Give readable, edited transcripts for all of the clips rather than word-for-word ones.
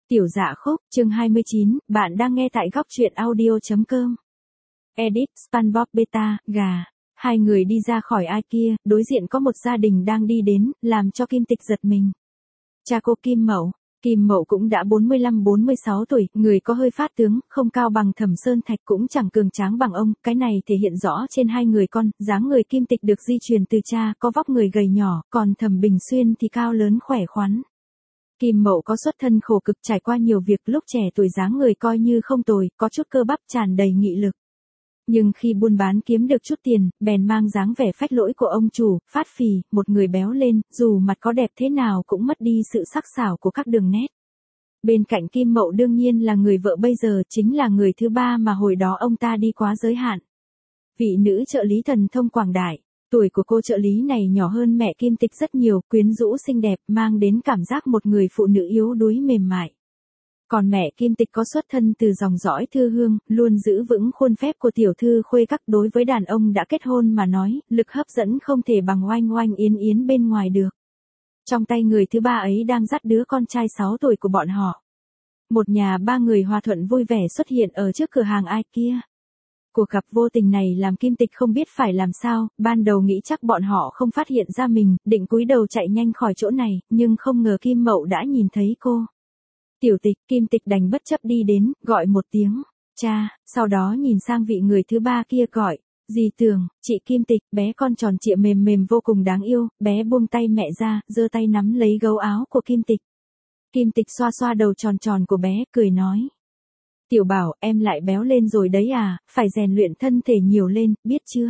Tiểu Dạ Khúc, chương 29, bạn đang nghe tại góc truyện audio.com. Edit, SpongeBob Beta, gà. Hai người đi ra khỏi ai kia, đối diện có một gia đình đang đi đến, làm cho Kim Tịch giật mình. Cha cô Kim Mậu cũng đã 45-46 tuổi, người có hơi phát tướng, không cao bằng Thẩm Sơn Thạch cũng chẳng cường tráng bằng ông, cái này thể hiện rõ trên hai người con, dáng người Kim Tịch được di truyền từ cha, có vóc người gầy nhỏ, còn Thẩm Bình Xuyên thì cao lớn khỏe khoắn. Kim Mậu có xuất thân khổ cực, trải qua nhiều việc, lúc trẻ tuổi dáng người coi như không tồi, có chút cơ bắp, tràn đầy nghị lực. Nhưng khi buôn bán kiếm được chút tiền, bèn mang dáng vẻ phách lỗi của ông chủ, phát phì, một người béo lên, dù mặt có đẹp thế nào cũng mất đi sự sắc sảo của các đường nét. Bên cạnh Kim Mậu đương nhiên là người vợ bây giờ, chính là người thứ ba mà hồi đó ông ta đi quá giới hạn. Vị nữ trợ lý thần thông quảng đại. Tuổi của cô trợ lý này nhỏ hơn mẹ Kim Tịch rất nhiều, quyến rũ xinh đẹp, mang đến cảm giác một người phụ nữ yếu đuối mềm mại. Còn mẹ Kim Tịch có xuất thân từ dòng dõi thư hương, luôn giữ vững khuôn phép của tiểu thư khuê các, đối với đàn ông đã kết hôn mà nói, lực hấp dẫn không thể bằng oanh oanh yến yến bên ngoài được. Trong tay người thứ ba ấy đang dắt đứa con trai 6 tuổi của bọn họ. Một nhà ba người hòa thuận vui vẻ xuất hiện ở trước cửa hàng ai kia. Cuộc gặp vô tình này làm Kim Tịch không biết phải làm sao, ban đầu nghĩ chắc bọn họ không phát hiện ra mình, định cúi đầu chạy nhanh khỏi chỗ này, nhưng không ngờ Kim Mậu đã nhìn thấy cô. Tiểu Tịch, Kim Tịch đành bất chấp đi đến, gọi một tiếng, cha, sau đó nhìn sang vị người thứ ba kia gọi, dì Tường, chị Kim Tịch, bé con tròn trịa mềm mềm vô cùng đáng yêu, bé buông tay mẹ ra, giơ tay nắm lấy gấu áo của Kim Tịch. Kim Tịch xoa xoa đầu tròn tròn của bé, cười nói. Tiểu Bảo, em lại béo lên rồi đấy à, phải rèn luyện thân thể nhiều lên, biết chưa?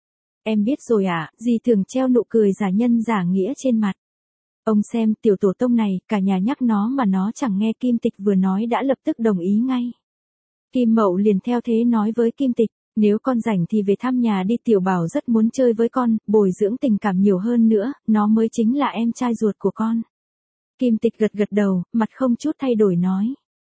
Em biết rồi ạ, dì Thường treo nụ cười giả nhân giả nghĩa trên mặt. Ông xem, tiểu tổ tông này, cả nhà nhắc nó mà nó chẳng nghe, Kim Tịch vừa nói đã lập tức đồng ý ngay. Kim Mậu liền theo thế nói với Kim Tịch, nếu con rảnh thì về thăm nhà đi, Tiểu Bảo rất muốn chơi với con, bồi dưỡng tình cảm nhiều hơn nữa, nó mới chính là em trai ruột của con. Kim Tịch gật gật đầu, mặt không chút thay đổi nói.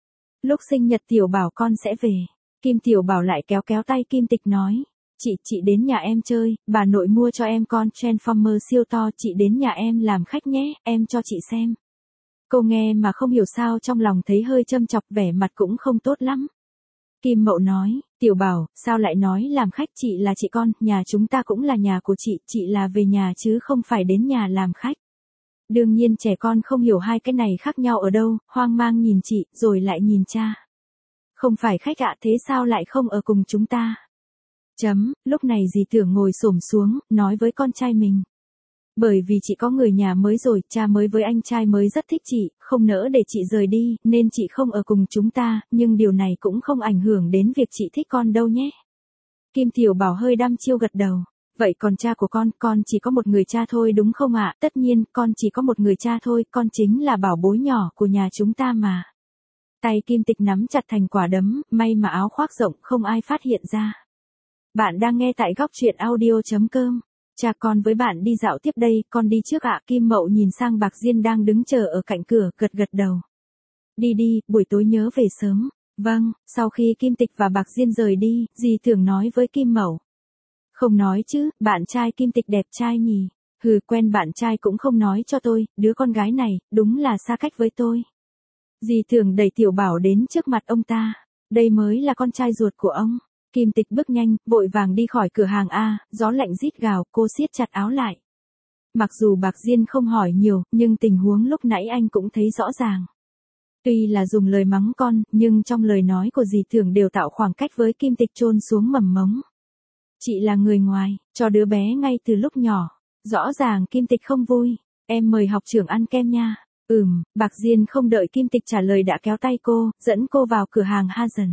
Lúc sinh nhật Tiểu Bảo con sẽ về. Kim Tiểu Bảo lại kéo kéo tay Kim Tịch nói. Chị đến nhà em chơi, bà nội mua cho em con Transformer siêu to, chị đến nhà em làm khách nhé, em cho chị xem. Cô nghe mà không hiểu sao trong lòng thấy hơi châm chọc, vẻ mặt cũng không tốt lắm. Kim Mậu nói, Tiểu Bảo, sao lại nói làm khách, chị là chị con, nhà chúng ta cũng là nhà của chị là về nhà chứ không phải đến nhà làm khách. Đương nhiên trẻ con không hiểu hai cái này khác nhau ở đâu, hoang mang nhìn chị, rồi lại nhìn cha. Không phải khách ạ, thế sao lại không ở cùng chúng ta? Lúc này dì Tưởng ngồi xổm xuống, nói với con trai mình. Bởi vì chị có người nhà mới rồi, cha mới với anh trai mới rất thích chị, không nỡ để chị rời đi, nên chị không ở cùng chúng ta, nhưng điều này cũng không ảnh hưởng đến việc chị thích con đâu nhé. Kim Tiểu Bảo hơi đăm chiêu gật đầu. Vậy còn cha của con chỉ có một người cha thôi đúng không ạ? Tất nhiên, con chỉ có một người cha thôi, con chính là bảo bối nhỏ của nhà chúng ta mà. Tay Kim Tịch nắm chặt thành quả đấm, may mà áo khoác rộng không ai phát hiện ra. Bạn đang nghe tại góc truyện audio.com. Cha con với bạn đi dạo tiếp đây, con đi trước ạ. Kim Mậu nhìn sang Bạc Diên đang đứng chờ ở cạnh cửa, gật gật đầu. Đi, buổi tối nhớ về sớm. Vâng, sau khi Kim Tịch và Bạc Diên rời đi, dì Thường nói với Kim Mậu. Không nói chứ, bạn trai Kim Tịch đẹp trai nhỉ. Quen bạn trai cũng không nói cho tôi, đứa con gái này, đúng là xa cách với tôi. Dì Thường đẩy Tiểu Bảo đến trước mặt ông ta. Đây mới là con trai ruột của ông. Kim Tịch bước nhanh, vội vàng đi khỏi cửa hàng A, gió lạnh rít gào, cô siết chặt áo lại. Mặc dù Bạc Diên không hỏi nhiều, nhưng tình huống lúc nãy anh cũng thấy rõ ràng. Tuy là dùng lời mắng con, nhưng trong lời nói của dì Thường đều tạo khoảng cách với Kim Tịch chôn xuống mầm mống. Chị là người ngoài, cho đứa bé ngay từ lúc nhỏ. Rõ ràng Kim Tịch không vui. Em mời học trưởng ăn kem nha. Bạc Diên không đợi Kim Tịch trả lời đã kéo tay cô, dẫn cô vào cửa hàng Hazen.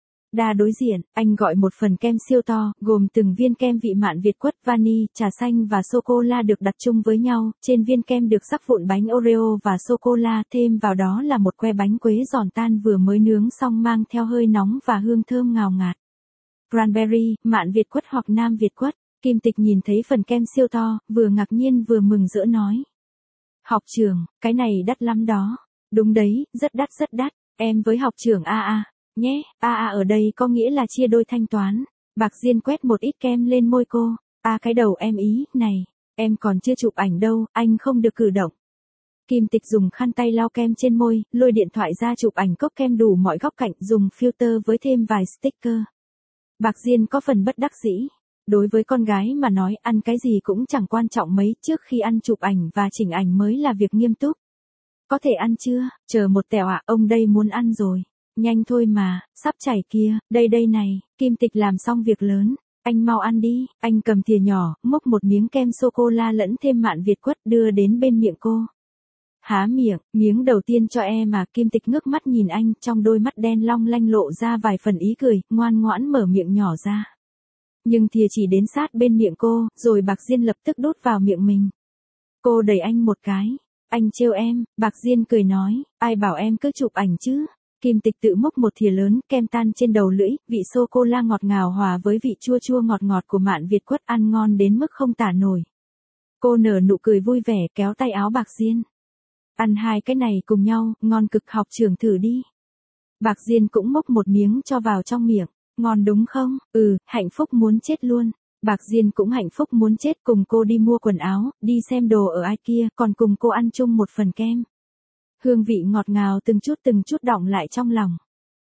Đa đối diện, anh gọi một phần kem siêu to, gồm từng viên kem vị mạn Việt quất, vani, trà xanh và sô-cô-la được đặt chung với nhau, trên viên kem được rắc vụn bánh Oreo và sô-cô-la, thêm vào đó là một que bánh quế giòn tan vừa mới nướng xong mang theo hơi nóng và hương thơm ngào ngạt. Cranberry, mạn Việt quất hoặc Nam Việt quất. Kim Tịch nhìn thấy phần kem siêu to, vừa ngạc nhiên vừa mừng rỡ nói. Học trưởng, cái này đắt lắm đó. Đúng đấy, rất đắt, em với học trưởng nhé, ở đây có nghĩa là chia đôi thanh toán. Bạc Diên quét một ít kem lên môi cô. Cái đầu em ý, này, em còn chưa chụp ảnh đâu, anh không được cử động. Kim Tịch dùng khăn tay lau kem trên môi, lôi điện thoại ra chụp ảnh cốc kem đủ mọi góc cạnh, dùng filter với thêm vài sticker. Bạc Diên có phần bất đắc dĩ. Đối với con gái mà nói ăn cái gì cũng chẳng quan trọng mấy, trước khi ăn chụp ảnh và chỉnh ảnh mới là việc nghiêm túc. Có thể ăn chưa? Chờ một tẹo ạ, ông đây muốn ăn rồi. Nhanh thôi mà, sắp chảy kìa, đây đây này, Kim Tịch làm xong việc lớn. Anh mau ăn đi, anh cầm thìa nhỏ, múc một miếng kem sô-cô-la lẫn thêm mạn Việt quất đưa đến bên miệng cô. Há miệng, miếng đầu tiên cho em mà. Kim Tịch ngước mắt nhìn anh, trong đôi mắt đen long lanh lộ ra vài phần ý cười, ngoan ngoãn mở miệng nhỏ ra. Nhưng thìa chỉ đến sát bên miệng cô, rồi Bạc Diên lập tức đút vào miệng mình. Cô đẩy anh một cái. Anh trêu em, Bạc Diên cười nói, ai bảo em cứ chụp ảnh chứ. Kim Tịch tự múc một thìa lớn, kem tan trên đầu lưỡi, vị sô-cô-la ngọt ngào hòa với vị chua chua ngọt ngọt của mạn Việt quất ăn ngon đến mức không tả nổi. Cô nở nụ cười vui vẻ kéo tay áo Bạc Diên. Ăn hai cái này cùng nhau, ngon cực, học trưởng thử đi. Bạc Diên cũng múc một miếng cho vào trong miệng. Ngon đúng không? Ừ, hạnh phúc muốn chết luôn. Bạc Diên cũng hạnh phúc muốn chết, cùng cô đi mua quần áo, đi xem đồ ở IKEA, còn cùng cô ăn chung một phần kem. Hương vị ngọt ngào từng chút đọng lại trong lòng.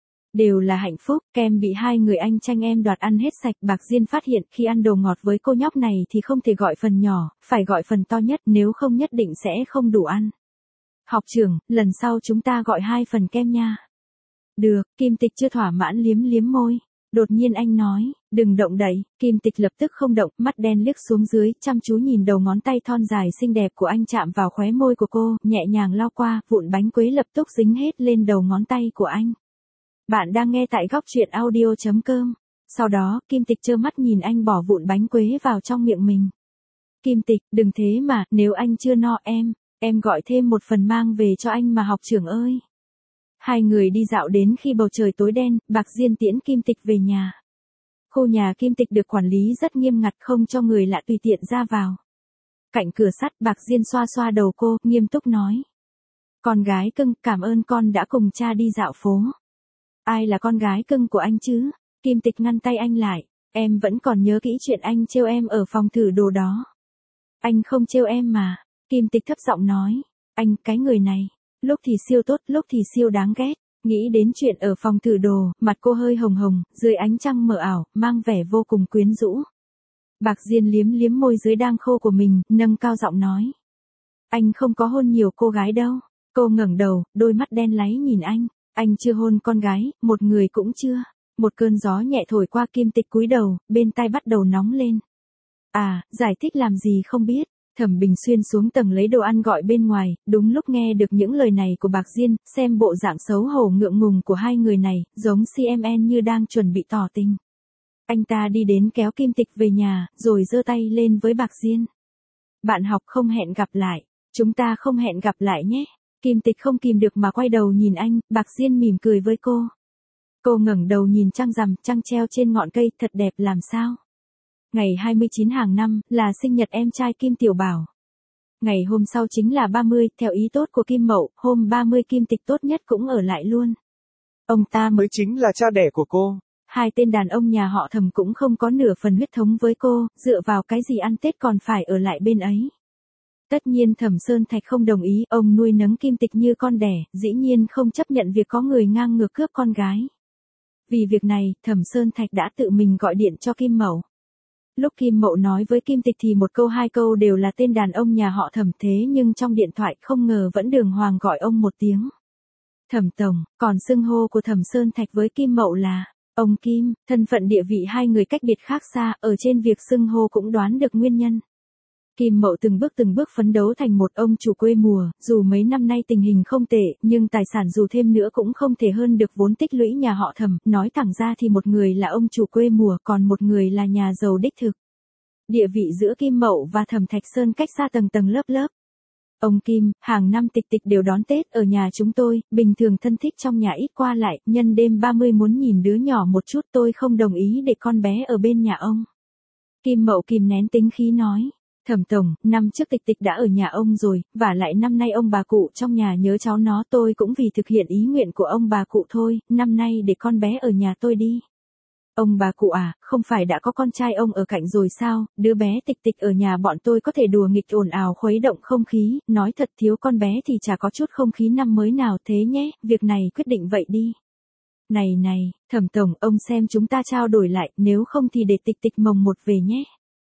Đều là hạnh phúc, kem bị hai người anh tranh em đoạt ăn hết sạch. Bạc Diên phát hiện khi ăn đồ ngọt với cô nhóc này thì không thể gọi phần nhỏ, phải gọi phần to nhất, nếu không nhất định sẽ không đủ ăn. Học trưởng, lần sau chúng ta gọi 2 phần kem nha. Được, Kim Tịch chưa thỏa mãn liếm liếm môi. Đột nhiên anh nói, đừng động đậy. Kim Tịch lập tức không động, mắt đen liếc xuống dưới, chăm chú nhìn đầu ngón tay thon dài xinh đẹp của anh chạm vào khóe môi của cô, nhẹ nhàng lau qua, vụn bánh quế lập tức dính hết lên đầu ngón tay của anh. Bạn đang nghe tại góc truyện audio.com. Sau đó, Kim Tịch trơ mắt nhìn anh bỏ vụn bánh quế vào trong miệng mình. Kim Tịch, đừng thế mà, nếu anh chưa no em gọi thêm một phần mang về cho anh mà học trưởng ơi. Hai người đi dạo đến khi bầu trời tối đen, Bạc Diên tiễn Kim Tịch về nhà. Khu nhà Kim Tịch được quản lý rất nghiêm ngặt, không cho người lạ tùy tiện ra vào. Cạnh cửa sắt, Bạc Diên xoa xoa đầu cô, nghiêm túc nói. Con gái cưng, cảm ơn con đã cùng cha đi dạo phố. Ai là con gái cưng của anh chứ? Kim Tịch ngăn tay anh lại. Em vẫn còn nhớ kỹ chuyện anh trêu em ở phòng thử đồ đó. Anh không trêu em mà. Kim Tịch thấp giọng nói. Anh, cái người này. Lúc thì siêu tốt, lúc thì siêu đáng ghét. Nghĩ đến chuyện ở phòng thử đồ, mặt cô hơi hồng hồng, dưới ánh trăng mờ ảo, mang vẻ vô cùng quyến rũ. Bạc Diên liếm liếm môi dưới đang khô của mình, nâng cao giọng nói. Anh không có hôn nhiều cô gái đâu. Cô ngẩng đầu, đôi mắt đen láy nhìn anh. Anh chưa hôn con gái, một người cũng chưa. Một cơn gió nhẹ thổi qua. Kim Tịch cúi đầu, bên tai bắt đầu nóng lên. À, giải thích làm gì không biết. Thẩm Bình Xuyên xuống tầng lấy đồ ăn gọi bên ngoài, đúng lúc nghe được những lời này của Bạc Diên, xem bộ dạng xấu hổ ngượng ngùng của hai người này, giống CMN như đang chuẩn bị tỏ tình. Anh ta đi đến kéo Kim Tịch về nhà, rồi giơ tay lên với Bạc Diên. Bạn học không hẹn gặp lại, chúng ta không hẹn gặp lại nhé. Kim Tịch không kìm được mà quay đầu nhìn anh, Bạc Diên mỉm cười với cô. Cô ngẩng đầu nhìn trăng rằm, trăng treo trên ngọn cây, thật đẹp làm sao. Ngày 29 hàng năm, là sinh nhật em trai Kim Tiểu Bảo. Ngày hôm sau chính là 30, theo ý tốt của Kim Mậu, hôm 30 Kim Tịch tốt nhất cũng ở lại luôn. Ông ta mới chính là cha đẻ của cô. Hai tên đàn ông nhà họ Thẩm cũng không có nửa phần huyết thống với cô, dựa vào cái gì ăn Tết còn phải ở lại bên ấy. Tất nhiên Thẩm Sơn Thạch không đồng ý, ông nuôi nấng Kim Tịch như con đẻ, dĩ nhiên không chấp nhận việc có người ngang ngược cướp con gái. Vì việc này, Thẩm Sơn Thạch đã tự mình gọi điện cho Kim Mậu. Lúc Kim Mậu nói với Kim Tịch thì một câu hai câu đều là tên đàn ông nhà họ Thẩm, thế nhưng trong điện thoại không ngờ vẫn đường hoàng gọi ông một tiếng. Thẩm Tổng, còn xưng hô của Thẩm Sơn Thạch với Kim Mậu là ông Kim, thân phận địa vị hai người cách biệt khác xa, ở trên việc xưng hô cũng đoán được nguyên nhân. Kim Mậu từng bước phấn đấu thành một ông chủ quê mùa, dù mấy năm nay tình hình không tệ, nhưng tài sản dù thêm nữa cũng không thể hơn được vốn tích lũy nhà họ Thẩm, nói thẳng ra thì một người là ông chủ quê mùa, còn một người là nhà giàu đích thực. Địa vị giữa Kim Mậu và Thẩm Thạch Sơn cách xa tầng tầng lớp lớp. Ông Kim, hàng năm Tịch Tịch đều đón Tết ở nhà chúng tôi, bình thường thân thích trong nhà ít qua lại, nhân đêm 30 muốn nhìn đứa nhỏ một chút, tôi không đồng ý để con bé ở bên nhà ông. Kim Mậu kìm nén tính khí nói. Thẩm Tổng, năm trước Tịch Tịch đã ở nhà ông rồi, và lại năm nay ông bà cụ trong nhà nhớ cháu nó, tôi cũng vì thực hiện ý nguyện của ông bà cụ thôi, năm nay để con bé ở nhà tôi đi. Ông bà cụ à, không phải đã có con trai ông ở cạnh rồi sao, đứa bé Tịch Tịch ở nhà bọn tôi có thể đùa nghịch ồn ào khuấy động không khí, nói thật thiếu con bé thì chả có chút không khí năm mới nào thế nhé, việc này quyết định vậy đi. Này này, Thẩm tổng, ông xem chúng ta trao đổi lại, nếu không thì để Tịch Tịch mồng một về nhé.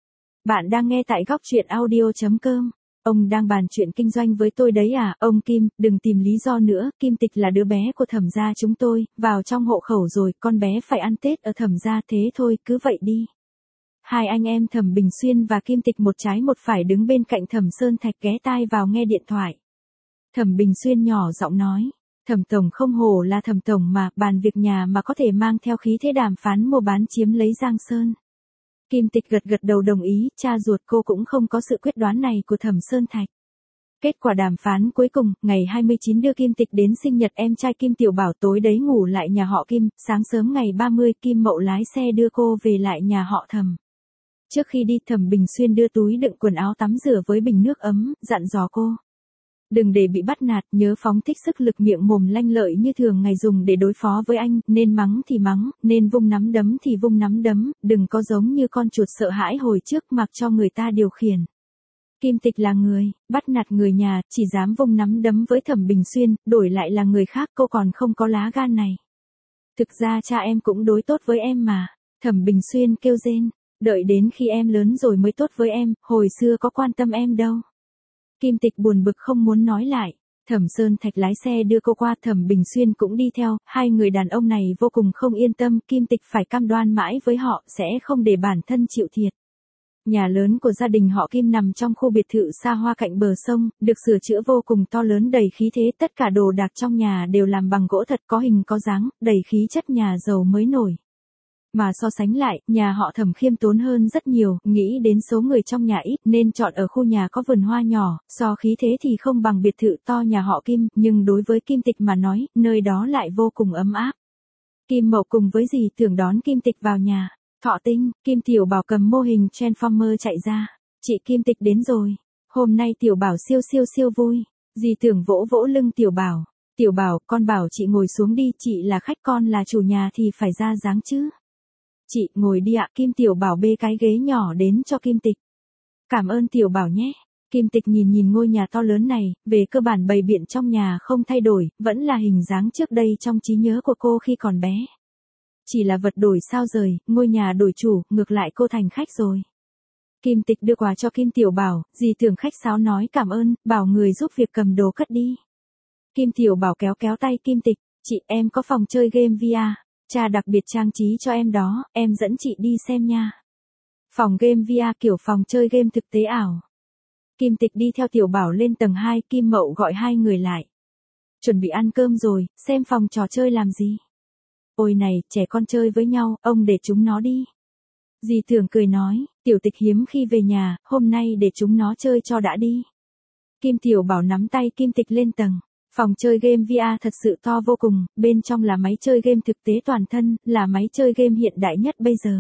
Bạn đang nghe tại góc truyện audio.com. Ông đang bàn chuyện kinh doanh với tôi đấy à, ông Kim, đừng tìm lý do nữa, Kim Tịch là đứa bé của Thẩm gia chúng tôi, vào trong hộ khẩu rồi, con bé phải ăn Tết ở Thẩm gia thế thôi, cứ vậy đi. Hai anh em Thẩm Bình Xuyên và Kim Tịch một trái một phải đứng bên cạnh Thẩm Sơn Thạch ghé tai vào nghe điện thoại. Thẩm Bình Xuyên nhỏ giọng nói, Thẩm tổng không hổ là Thẩm tổng mà, bàn việc nhà mà có thể mang theo khí thế đàm phán mua bán chiếm lấy Giang Sơn. Kim Tịch gật gật đầu đồng ý, cha ruột cô cũng không có sự quyết đoán này của Thẩm Sơn Thạch. Kết quả đàm phán cuối cùng, ngày 29 đưa Kim Tịch đến sinh nhật em trai Kim Tiểu Bảo, tối đấy ngủ lại nhà họ Kim, sáng sớm ngày 30 Kim Mậu lái xe đưa cô về lại nhà họ Thẩm. Trước khi đi, Thẩm Bình Xuyên đưa túi đựng quần áo tắm rửa với bình nước ấm, dặn dò cô. Đừng để bị bắt nạt, nhớ phóng thích sức lực miệng mồm lanh lợi như thường ngày dùng để đối phó với anh, nên mắng thì mắng, nên vung nắm đấm thì vung nắm đấm, đừng có giống như con chuột sợ hãi hồi trước mặc cho người ta điều khiển. Kim Tịch là người, bắt nạt người nhà, chỉ dám vung nắm đấm với Thẩm Bình Xuyên, đổi lại là người khác cô còn không có lá gan này. Thực ra cha em cũng đối tốt với em mà, Thẩm Bình Xuyên kêu rên, đợi đến khi em lớn rồi mới tốt với em, hồi xưa có quan tâm em đâu. Kim Tịch buồn bực không muốn nói lại. Thẩm Sơn Thạch lái xe đưa cô qua, Thẩm Bình Xuyên cũng đi theo, hai người đàn ông này vô cùng không yên tâm, Kim Tịch phải cam đoan mãi với họ, sẽ không để bản thân chịu thiệt. Nhà lớn của gia đình họ Kim nằm trong khu biệt thự xa hoa cạnh bờ sông, được sửa chữa vô cùng to lớn đầy khí thế, tất cả đồ đạc trong nhà đều làm bằng gỗ thật có hình có dáng, đầy khí chất nhà giàu mới nổi. Mà so sánh lại, nhà họ Thẩm khiêm tốn hơn rất nhiều, nghĩ đến số người trong nhà ít nên chọn ở khu nhà có vườn hoa nhỏ, so khí thế thì không bằng biệt thự to nhà họ Kim, nhưng đối với Kim Tịch mà nói, nơi đó lại vô cùng ấm áp. Kim Mậu cùng với dì Tưởng đón Kim Tịch vào nhà. Thọ Tinh, Kim Tiểu Bảo cầm mô hình Transformer chạy ra. Chị Kim Tịch đến rồi. Hôm nay Tiểu Bảo siêu siêu siêu vui. Dì Tưởng vỗ vỗ lưng Tiểu Bảo. Tiểu Bảo, con bảo chị ngồi xuống đi, chị là khách con là chủ nhà thì phải ra dáng chứ. Chị, ngồi đi ạ, Kim Tiểu Bảo bê cái ghế nhỏ đến cho Kim Tịch. Cảm ơn Tiểu Bảo nhé. Kim Tịch nhìn nhìn ngôi nhà to lớn này, về cơ bản bày biện trong nhà không thay đổi, vẫn là hình dáng trước đây trong trí nhớ của cô khi còn bé. Chỉ là vật đổi sao rời, ngôi nhà đổi chủ, ngược lại cô thành khách rồi. Kim Tịch đưa quà cho Kim Tiểu Bảo, dì Tưởng khách sáo nói cảm ơn, bảo người giúp việc cầm đồ cất đi. Kim Tiểu Bảo kéo kéo tay Kim Tịch, chị em có phòng chơi game VR. Cha đặc biệt trang trí cho em đó, em dẫn chị đi xem nha. Phòng game VR kiểu phòng chơi game thực tế ảo. Kim Tịch đi theo Tiểu Bảo lên tầng 2, Kim Mậu gọi hai người lại. Chuẩn bị ăn cơm rồi, xem phòng trò chơi làm gì. Ôi này, trẻ con chơi với nhau, ông để chúng nó đi. Dì Tưởng cười nói, Tiểu Tịch hiếm khi về nhà, hôm nay để chúng nó chơi cho đã đi. Kim Tiểu Bảo nắm tay Kim Tịch lên tầng. Phòng chơi game VR thật sự to vô cùng, bên trong là máy chơi game thực tế toàn thân, là máy chơi game hiện đại nhất bây giờ.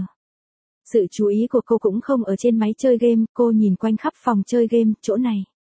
Sự chú ý của cô cũng không ở trên máy chơi game, cô nhìn quanh khắp phòng chơi game, chỗ này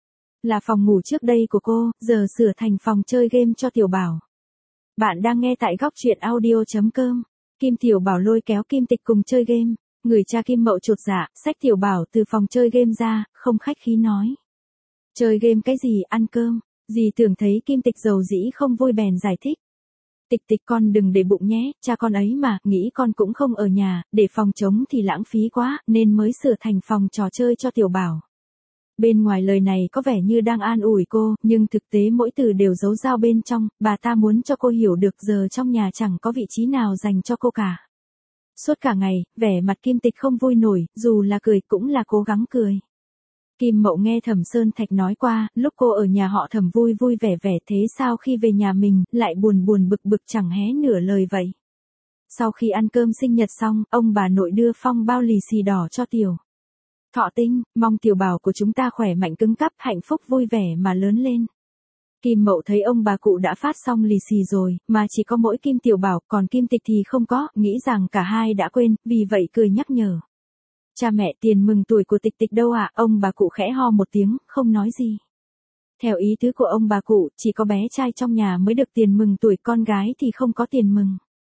là phòng ngủ trước đây của cô, giờ sửa thành phòng chơi game cho Tiểu Bảo. Bạn đang nghe tại góc truyện audio.com. Kim Tiểu Bảo lôi kéo Kim Tịch cùng chơi game, người cha Kim Mậu chột dạ, xách Tiểu Bảo từ phòng chơi game ra, không khách khí nói. Chơi game cái gì, ăn cơm. Dì Tưởng thấy Kim Tịch dầu dĩ không vui bèn giải thích. Tịch Tịch con đừng để bụng nhé, cha con ấy mà, nghĩ con cũng không ở nhà, để phòng trống thì lãng phí quá, nên mới sửa thành phòng trò chơi cho Tiểu Bảo. Bên ngoài lời này có vẻ như đang an ủi cô, nhưng thực tế mỗi từ đều giấu dao bên trong, bà ta muốn cho cô hiểu được giờ trong nhà chẳng có vị trí nào dành cho cô cả. Suốt cả ngày, vẻ mặt Kim Tịch không vui nổi, dù là cười cũng là cố gắng cười. Kim Mậu nghe Thẩm Sơn Thạch nói qua, lúc cô ở nhà họ Thẩm vui vui vẻ vẻ thế sao khi về nhà mình, lại buồn buồn bực bực chẳng hé nửa lời vậy. Sau khi ăn cơm sinh nhật xong, ông bà nội đưa phong bao lì xì đỏ cho Tiểu Thọ Tinh, mong Tiểu Bảo của chúng ta khỏe mạnh cứng cáp, hạnh phúc vui vẻ mà lớn lên. Kim Mậu thấy ông bà cụ đã phát xong lì xì rồi, mà chỉ có mỗi Kim Tiểu Bảo, còn Kim Tịch thì không có, nghĩ rằng cả hai đã quên, vì vậy cười nhắc nhở. Cha mẹ, tiền mừng tuổi của Tịch Tịch đâu ạ? Ông bà cụ khẽ ho một tiếng, không nói gì. Theo ý tứ của ông bà cụ, chỉ có bé trai trong nhà mới được tiền mừng tuổi, con gái thì không có tiền mừng.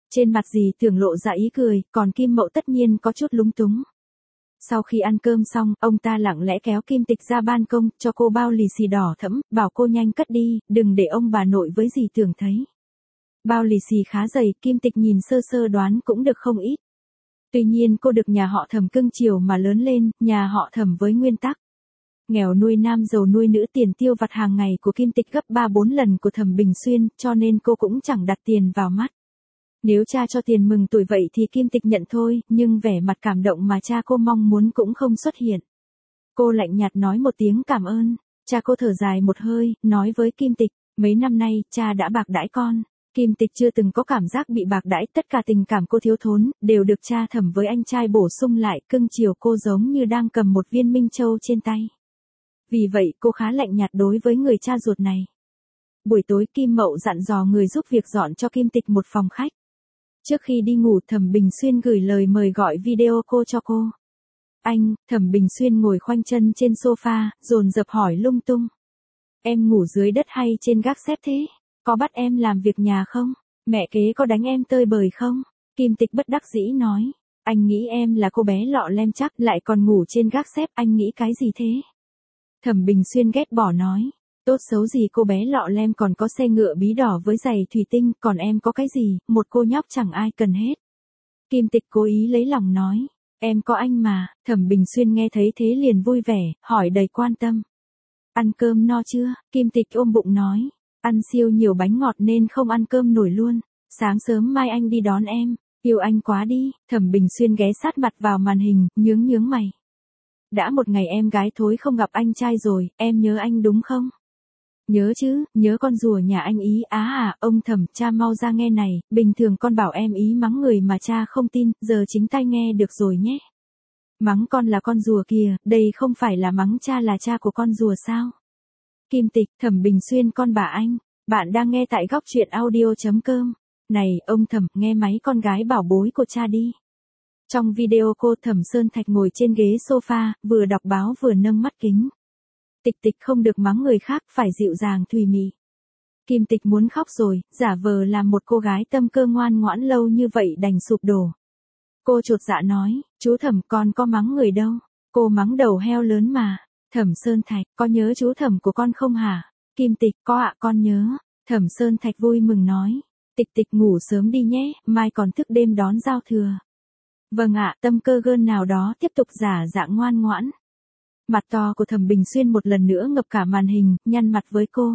Trên mặt dì tưởng lộ ra ý cười, còn Kim Mậu tất nhiên có chút lúng túng. Sau khi ăn cơm xong, ông ta lặng lẽ kéo Kim Tịch ra ban công, cho cô bao lì xì đỏ thẫm, bảo cô nhanh cất đi, đừng để ông bà nội với dì tưởng thấy. Bao lì xì khá dày, Kim Tịch nhìn sơ sơ đoán cũng được không ít. Tuy nhiên cô được nhà họ Thẩm cưng chiều mà lớn lên, nhà họ Thẩm với nguyên tắc. Nghèo nuôi nam giàu nuôi nữ, tiền tiêu vặt hàng ngày của Kim Tịch gấp 3-4 lần của Thẩm Bình Xuyên, cho nên cô cũng chẳng đặt tiền vào mắt. Nếu cha cho tiền mừng tuổi vậy thì Kim Tịch nhận thôi, nhưng vẻ mặt cảm động mà cha cô mong muốn cũng không xuất hiện. Cô lạnh nhạt nói một tiếng cảm ơn, cha cô thở dài một hơi, nói với Kim Tịch, mấy năm nay, cha đã bạc đãi con. Kim Tịch chưa từng có cảm giác bị bạc đãi, tất cả tình cảm cô thiếu thốn, đều được cha Thẩm với anh trai bổ sung lại, cưng chiều cô giống như đang cầm một viên minh châu trên tay. Vì vậy cô khá lạnh nhạt đối với người cha ruột này. Buổi tối Kim Mậu dặn dò người giúp việc dọn cho Kim Tịch một phòng khách. Trước khi đi ngủ Thẩm Bình Xuyên gửi lời mời gọi video cô cho cô. Anh, Thẩm Bình Xuyên ngồi khoanh chân trên sofa, dồn dập hỏi lung tung. Em ngủ dưới đất hay trên gác xếp thế? Có bắt em làm việc nhà không? Mẹ kế có đánh em tơi bời không? Kim Tịch bất đắc dĩ nói. Anh nghĩ em là cô bé lọ lem chắc, lại còn ngủ trên gác xếp, anh nghĩ cái gì thế? Thẩm Bình Xuyên ghét bỏ nói. Tốt xấu gì cô bé lọ lem còn có xe ngựa bí đỏ với giày thủy tinh, còn em có cái gì, một cô nhóc chẳng ai cần hết. Kim Tịch cố ý lấy lòng nói. Em có anh mà. Thẩm Bình Xuyên nghe thấy thế liền vui vẻ, hỏi đầy quan tâm. Ăn cơm no chưa? Kim Tịch ôm bụng nói. Ăn siêu nhiều bánh ngọt nên không ăn cơm nổi luôn. Sáng sớm mai anh đi đón em. Yêu anh quá đi. Thẩm Bình Xuyên ghé sát mặt vào màn hình, nhướng mày. Đã một ngày em gái thối không gặp anh trai rồi, em nhớ anh đúng không? Nhớ chứ, nhớ con rùa nhà anh ý. Ông Thẩm, cha mau ra nghe này, bình thường con bảo em ý mắng người mà cha không tin, giờ chính tai nghe được rồi nhé. Mắng con là con rùa kìa, đây không phải là mắng cha là cha của con rùa sao? Kim Tịch, Thẩm Bình Xuyên con bà anh, bạn đang nghe tại góc truyện audio.com. Này, ông Thẩm, nghe máy con gái bảo bối của cha đi. Trong video cô Thẩm Sơn Thạch ngồi trên ghế sofa, vừa đọc báo vừa nâng mắt kính. Tịch Tịch không được mắng người khác, phải dịu dàng thùy mị. Kim Tịch muốn khóc rồi, giả vờ làm một cô gái tâm cơ ngoan ngoãn lâu như vậy đành sụp đổ. Cô chột dạ nói, chú Thẩm con có mắng người đâu, cô mắng đầu heo lớn mà. Thẩm Sơn Thạch, có nhớ chú Thẩm của con không hả? Kim Tịch, có ạ con nhớ. Thẩm Sơn Thạch vui mừng nói, Tịch Tịch ngủ sớm đi nhé, mai còn thức đêm đón giao thừa. Vâng ạ, tâm cơ gơn nào đó tiếp tục giả dạng ngoan ngoãn. Mặt to của Thẩm Bình Xuyên một lần nữa ngập cả màn hình, nhăn mặt với cô.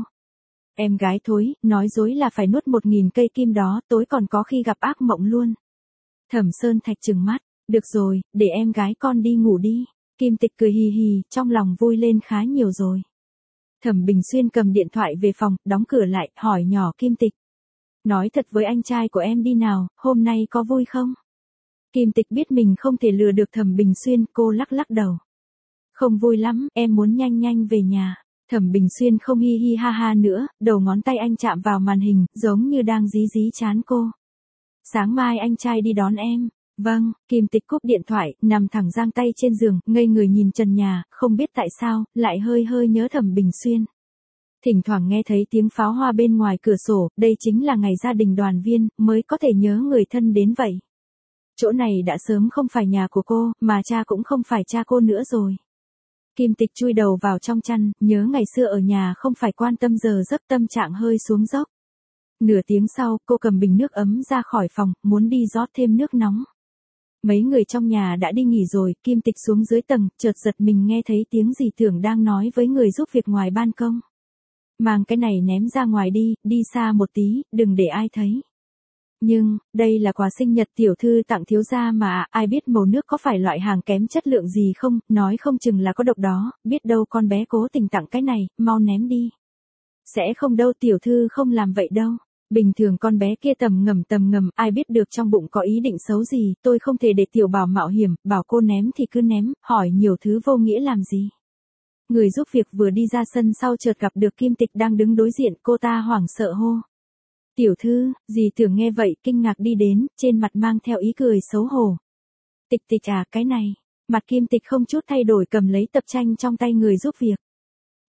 Em gái thối, nói dối là phải nuốt 1000 cây kim đó, tối còn có khi gặp ác mộng luôn. Thẩm Sơn Thạch trừng mắt, được rồi, để em gái con đi ngủ đi. Kim Tịch cười hì hì, trong lòng vui lên khá nhiều rồi. Thẩm Bình Xuyên cầm điện thoại về phòng, đóng cửa lại, hỏi nhỏ Kim Tịch. Nói thật với anh trai của em đi nào, hôm nay có vui không? Kim Tịch biết mình không thể lừa được Thẩm Bình Xuyên, cô lắc lắc đầu. Không vui lắm, em muốn nhanh về nhà. Thẩm Bình Xuyên không hi hi ha ha nữa, đầu ngón tay anh chạm vào màn hình, giống như đang dí dí trán cô. Sáng mai anh trai đi đón em. Vâng, Kim Tịch cúp điện thoại, nằm thẳng giang tay trên giường, ngây người nhìn trần nhà, không biết tại sao, lại hơi nhớ Thẩm Bình Xuyên. Thỉnh thoảng nghe thấy tiếng pháo hoa bên ngoài cửa sổ, đây chính là ngày gia đình đoàn viên, mới có thể nhớ người thân đến vậy. Chỗ này đã sớm không phải nhà của cô, mà cha cũng không phải cha cô nữa rồi. Kim Tịch chui đầu vào trong chăn, nhớ ngày xưa ở nhà không phải quan tâm giờ giấc, tâm trạng hơi xuống dốc. Nửa tiếng sau, cô cầm bình nước ấm ra khỏi phòng, muốn đi rót thêm nước nóng. Mấy người trong nhà đã đi nghỉ rồi, Kim Tịch xuống dưới tầng, chợt giật mình nghe thấy tiếng dì Tưởng đang nói với người giúp việc ngoài ban công. Mang cái này ném ra ngoài đi xa một tí, đừng để ai thấy. Nhưng, đây là quà sinh nhật tiểu thư tặng thiếu gia mà, ai biết màu nước có phải loại hàng kém chất lượng gì không, nói không chừng là có độc đó, biết đâu con bé cố tình tặng cái này, mau ném đi. Sẽ không đâu, tiểu thư không làm vậy đâu. Bình thường con bé kia tầm ngầm, ai biết được trong bụng có ý định xấu gì, tôi không thể để tiểu bảo mạo hiểm, bảo cô ném thì cứ ném, hỏi nhiều thứ vô nghĩa làm gì. Người giúp việc vừa đi ra sân sau chợt gặp được Kim Tịch đang đứng đối diện, cô ta hoảng sợ hô. Tiểu thư, dì Tưởng nghe vậy kinh ngạc đi đến, trên mặt mang theo ý cười xấu hổ. Tịch Tịch à, cái này. Mặt Kim Tịch không chút thay đổi cầm lấy tập tranh trong tay người giúp việc.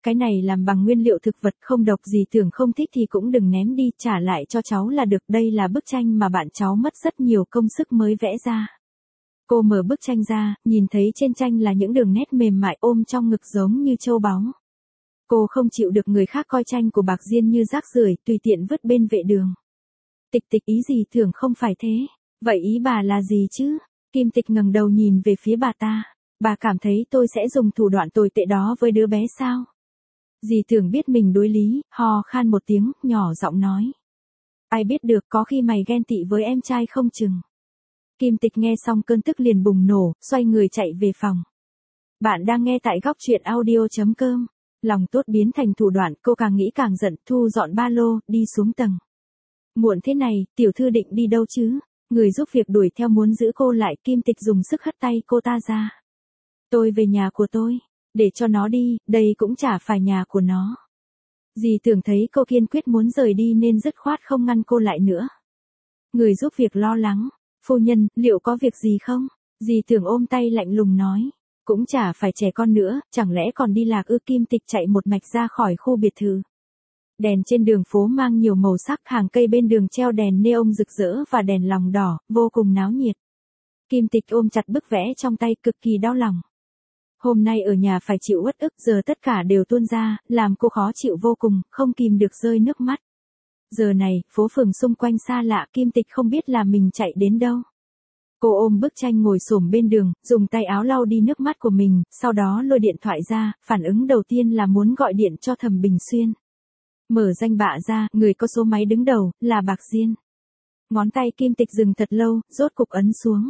cái này làm bằng nguyên liệu thực vật không độc, dì tưởng không thích thì cũng đừng ném đi, trả lại cho cháu là được, đây là bức tranh mà bạn cháu mất rất nhiều công sức mới vẽ ra. Cô mở bức tranh ra, nhìn thấy trên tranh là những đường nét mềm mại ôm trong ngực giống như châu báu. Cô không chịu được người khác coi tranh của Bạc Diên như rác rưởi, tùy tiện vứt bên vệ đường. Tịch Tịch, ý gì tưởng không phải thế. Vậy ý bà là gì chứ? Kim Tịch ngẩng đầu nhìn về phía bà ta. Bà cảm thấy tôi sẽ dùng thủ đoạn tồi tệ đó với đứa bé sao? Dì tưởng biết mình đối lý, ho khan một tiếng, nhỏ giọng nói. Ai biết được, có khi mày ghen tị với em trai không chừng. Kim Tịch nghe xong cơn tức liền bùng nổ, xoay người chạy về phòng. Bạn đang nghe tại góc truyện audio.com. Lòng tốt biến thành thủ đoạn, cô càng nghĩ càng giận, thu dọn ba lô, đi xuống tầng. Muộn thế này, tiểu thư định đi đâu chứ? Người giúp việc đuổi theo muốn giữ cô lại, Kim Tịch dùng sức hất tay cô ta ra. Tôi về nhà của tôi, để cho nó đi, đây cũng chả phải nhà của nó. Dì tưởng thấy cô kiên quyết muốn rời đi nên dứt khoát không ngăn cô lại nữa. Người giúp việc lo lắng, phu nhân, liệu có việc gì không? Dì tưởng ôm tay lạnh lùng nói. Cũng chả phải trẻ con nữa, chẳng lẽ còn đi lạc ư? Kim Tịch chạy một mạch ra khỏi khu biệt thự. Đèn trên đường phố mang nhiều màu sắc, hàng cây bên đường treo đèn neon rực rỡ và đèn lồng đỏ, vô cùng náo nhiệt. Kim Tịch ôm chặt bức vẽ trong tay, cực kỳ đau lòng. Hôm nay ở nhà phải chịu uất ức, giờ tất cả đều tuôn ra, làm cô khó chịu vô cùng, không kìm được rơi nước mắt. Giờ này, phố phường xung quanh xa lạ, Kim Tịch không biết là mình chạy đến đâu. Cô ôm bức tranh ngồi xổm bên đường, dùng tay áo lau đi nước mắt của mình, sau đó lôi điện thoại ra, phản ứng đầu tiên là muốn gọi điện cho Thẩm Bình Xuyên. Mở danh bạ ra, người có số máy đứng đầu, là Bạc Diên. Ngón tay Kim Tịch dừng thật lâu, rốt cục ấn xuống.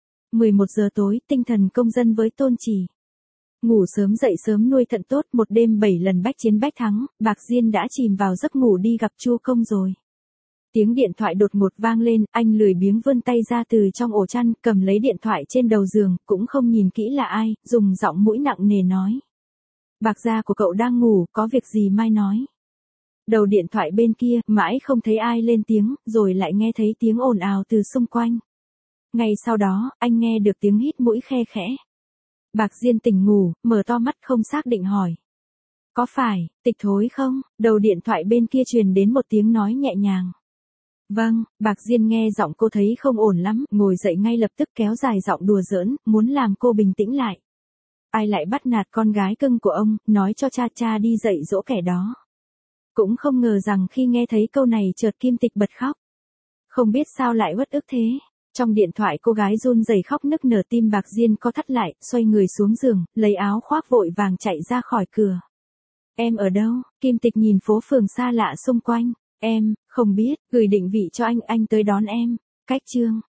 11 giờ tối, tinh thần công dân với tôn chỉ. Ngủ sớm dậy sớm nuôi thận tốt, một đêm 7 lần bách chiến bách thắng, Bạc Diên đã chìm vào giấc ngủ đi gặp Chu Công rồi. Tiếng điện thoại đột ngột vang lên, anh lười biếng vươn tay ra từ trong ổ chăn, cầm lấy điện thoại trên đầu giường, cũng không nhìn kỹ là ai, dùng giọng mũi nặng nề nói. Bạc gia của cậu đang ngủ, có việc gì mai nói. Đầu điện thoại bên kia, mãi không thấy ai lên tiếng, rồi lại nghe thấy tiếng ồn ào từ xung quanh. Ngay sau đó, anh nghe được tiếng hít mũi khe khẽ. Bạc Diên tỉnh ngủ, mở to mắt không xác định hỏi. Có phải, Tịch thối không? Đầu điện thoại bên kia truyền đến một tiếng nói nhẹ nhàng. Vâng, Bạc Diên nghe giọng cô thấy không ổn lắm, ngồi dậy ngay lập tức kéo dài giọng đùa giỡn, muốn làm cô bình tĩnh lại. Ai lại bắt nạt con gái cưng của ông, nói cho cha đi dạy dỗ kẻ đó. Cũng không ngờ rằng khi nghe thấy câu này chợt Kim Tịch bật khóc. Không biết sao lại uất ức thế. Trong điện thoại cô gái run rẩy khóc nức nở, tim Bạc Diên co thắt lại, xoay người xuống giường, lấy áo khoác vội vàng chạy ra khỏi cửa. Em ở đâu? Kim Tịch nhìn phố phường xa lạ xung quanh. Em, không biết, gửi định vị cho anh tới đón em. Cách chương.